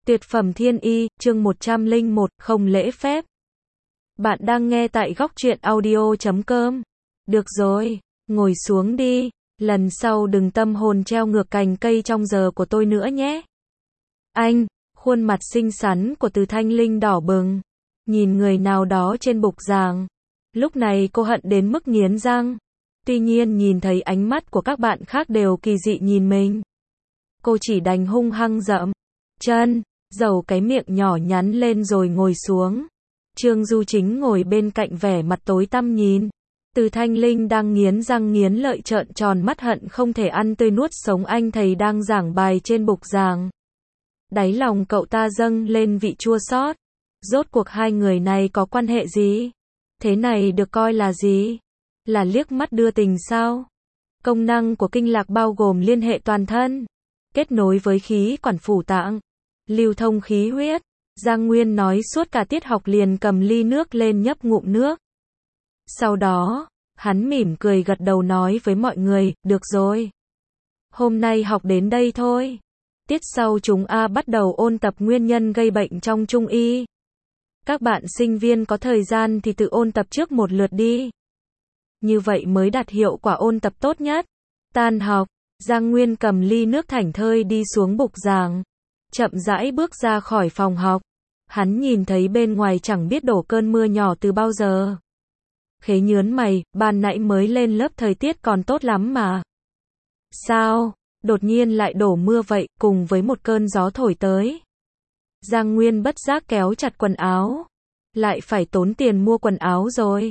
Tuyệt phẩm thiên y, chương 101, không lễ phép. Bạn đang nghe tại góc truyện audio.com. Được rồi, ngồi xuống đi, lần sau đừng tâm hồn treo ngược cành cây trong giờ của tôi nữa nhé. Anh, khuôn mặt xinh xắn của Từ Thanh Linh đỏ bừng, nhìn người nào đó trên bục giảng. Lúc này cô hận đến mức nghiến răng. Tuy nhiên nhìn thấy ánh mắt của các bạn khác đều kỳ dị nhìn mình, cô chỉ đành hung hăng dậm chân, dầu cái miệng nhỏ nhắn lên rồi ngồi xuống. Trương Du Chính ngồi bên cạnh vẻ mặt tối tăm nhìn. Từ Thanh Linh đang nghiến răng nghiến lợi trợn tròn mắt hận không thể ăn tươi nuốt sống anh thầy đang giảng bài trên bục giảng. Đáy lòng cậu ta dâng lên vị chua xót. Rốt cuộc hai người này có quan hệ gì? Thế này được coi là gì? Là liếc mắt đưa tình sao? Công năng của kinh lạc bao gồm liên hệ toàn thân, kết nối với khí quản phủ tạng, lưu thông khí huyết. Giang Nguyên nói suốt cả tiết học liền cầm ly nước lên nhấp ngụm nước. Sau đó, hắn mỉm cười gật đầu nói với mọi người, được rồi. Hôm nay học đến đây thôi. Tiết sau chúng bắt đầu ôn tập nguyên nhân gây bệnh trong Trung y. Các bạn sinh viên có thời gian thì tự ôn tập trước một lượt đi. Như vậy mới đạt hiệu quả ôn tập tốt nhất. Tan học, Giang Nguyên cầm ly nước thảnh thơi đi xuống bục giảng, chậm rãi bước ra khỏi phòng học. Hắn nhìn thấy bên ngoài chẳng biết đổ cơn mưa nhỏ từ bao giờ. Khế nhớn mày, ban nãy mới lên lớp thời tiết còn tốt lắm mà. Sao, đột nhiên lại đổ mưa vậy, cùng với một cơn gió thổi tới. Giang Nguyên bất giác kéo chặt quần áo. Lại phải tốn tiền mua quần áo rồi.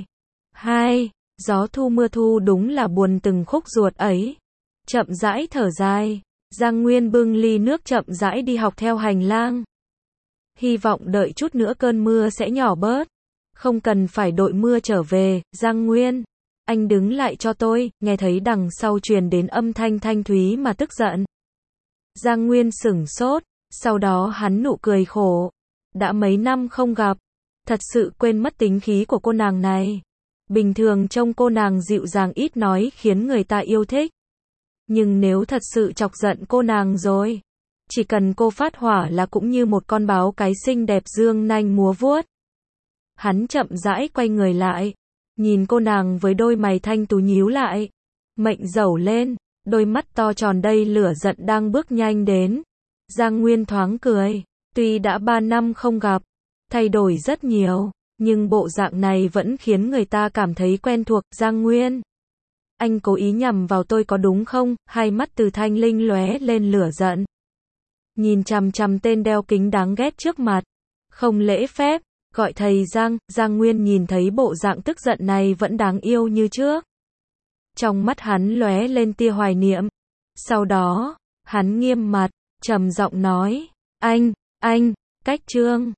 Gió thu mưa thu đúng là buồn từng khúc ruột ấy. Chậm rãi thở dài, Giang Nguyên bưng ly nước chậm rãi đi học theo hành lang. Hy vọng đợi chút nữa cơn mưa sẽ nhỏ bớt. Không cần phải đội mưa trở về, Giang Nguyên. Anh đứng lại cho tôi, nghe thấy đằng sau truyền đến âm thanh thanh thúy mà tức giận. Giang Nguyên sửng sốt, sau đó hắn nụ cười khổ. Đã mấy năm không gặp, thật sự quên mất tính khí của cô nàng này. Bình thường trông cô nàng dịu dàng ít nói khiến người ta yêu thích. Nhưng nếu thật sự chọc giận cô nàng rồi, chỉ cần cô phát hỏa là cũng như một con báo cái xinh đẹp dương nanh múa vuốt. Hắn chậm rãi quay người lại, nhìn cô nàng với đôi mày thanh tú nhíu lại, mệnh dẩu lên, đôi mắt to tròn đầy lửa giận đang bước nhanh đến. Giang Nguyên thoáng cười, tuy đã 3 năm không gặp, thay đổi rất nhiều, nhưng bộ dạng này vẫn khiến người ta cảm thấy quen thuộc. Giang Nguyên, anh cố ý nhằm vào tôi có đúng không? Hai mắt Từ Thanh Linh lóe lên lửa giận. Nhìn chằm chằm tên đeo kính đáng ghét trước mặt. Không lễ phép, gọi thầy Giang. Giang Nguyên nhìn thấy bộ dạng tức giận này vẫn đáng yêu như trước. Trong mắt hắn lóe lên tia hoài niệm. Sau đó, hắn nghiêm mặt, trầm giọng nói, anh, cách Trương.